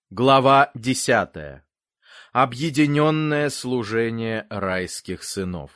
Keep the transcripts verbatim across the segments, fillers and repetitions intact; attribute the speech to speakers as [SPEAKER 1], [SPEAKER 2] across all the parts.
[SPEAKER 1] Глава десятая. Объединенное служение райских сынов.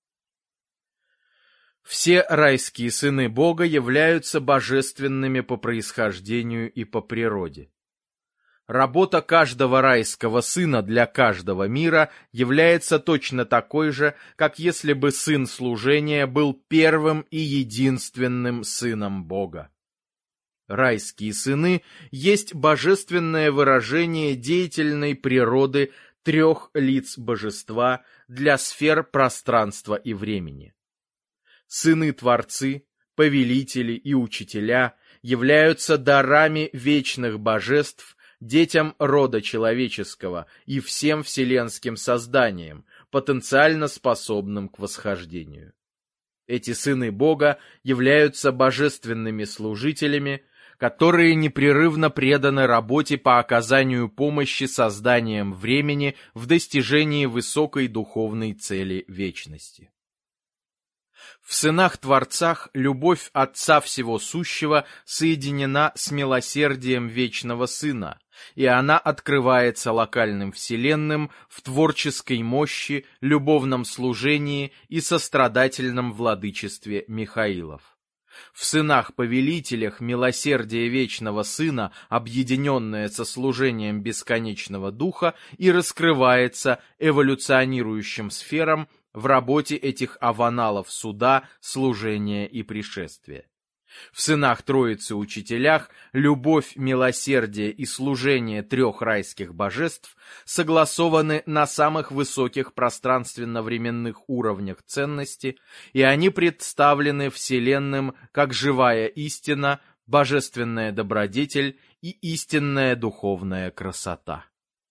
[SPEAKER 1] Все райские сыны Бога являются божественными по происхождению и по природе. Работа каждого райского сына для каждого мира является точно такой же, как если бы сын служения был первым и единственным сыном Бога. Райские сыны есть божественное выражение деятельной природы трех лиц божества для сфер пространства и времени. Сыны-творцы, повелители и учителя являются дарами вечных божеств детям рода человеческого и всем вселенским созданиям, потенциально способным к восхождению. Эти сыны Бога являются божественными служителями, которые непрерывно преданы работе по оказанию помощи созданиям времени в достижении высокой духовной цели вечности. В сынах-творцах любовь Отца Всего Сущего соединена с милосердием Вечного Сына, и она открывается локальным вселенным в творческой мощи, любовном служении и сострадательном владычестве Михаилов. В сынах-повелителях милосердие Вечного Сына, объединенное со служением Бесконечного Духа, и раскрывается эволюционирующим сферам в работе этих аваналов суда, служения и пришествия. В сынах Троицы Учителях любовь, милосердие и служение трех райских божеств согласованы на самых высоких пространственно-временных уровнях ценности, и они представлены Вселенным как живая истина, божественная добродетель и истинная духовная красота.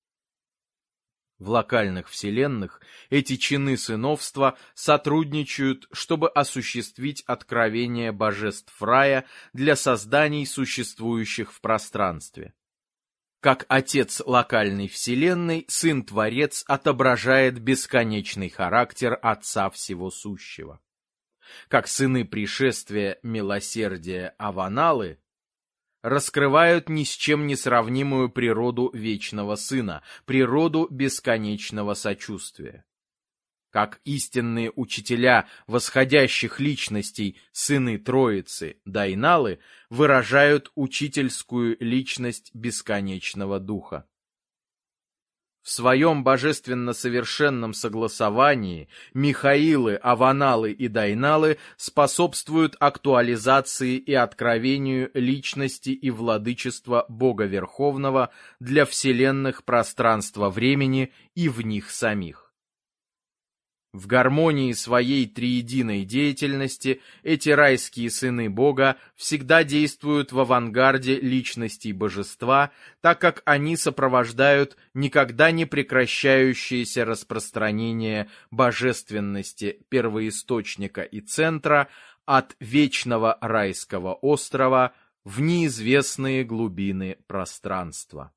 [SPEAKER 1] В локальных вселенных эти чины сыновства сотрудничают, чтобы осуществить откровение божеств рая для созданий, существующих в пространстве. Как отец локальной вселенной, сын-творец отображает бесконечный характер Отца Всего Сущего. Как сыны пришествия милосердия аваналы раскрывают ни с чем не сравнимую природу Вечного Сына, природу бесконечного сочувствия. Как истинные учителя восходящих личностей, сыны Троицы, Дайналы, выражают учительскую личность бесконечного Духа. В своем божественно-совершенном согласовании Михаилы, Аваналы и Дайналы способствуют актуализации и откровению личности и владычества Бога Верховного для вселенных пространства-времени и в них самих. В гармонии своей триединой деятельности эти райские сыны Бога всегда действуют в авангарде личностей божества, так как они сопровождают никогда не прекращающееся распространение божественности первоисточника и центра от вечного райского острова в неизвестные глубины пространства.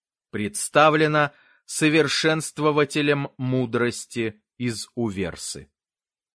[SPEAKER 1] Представлено совершенствователем мудрости из Уверсы.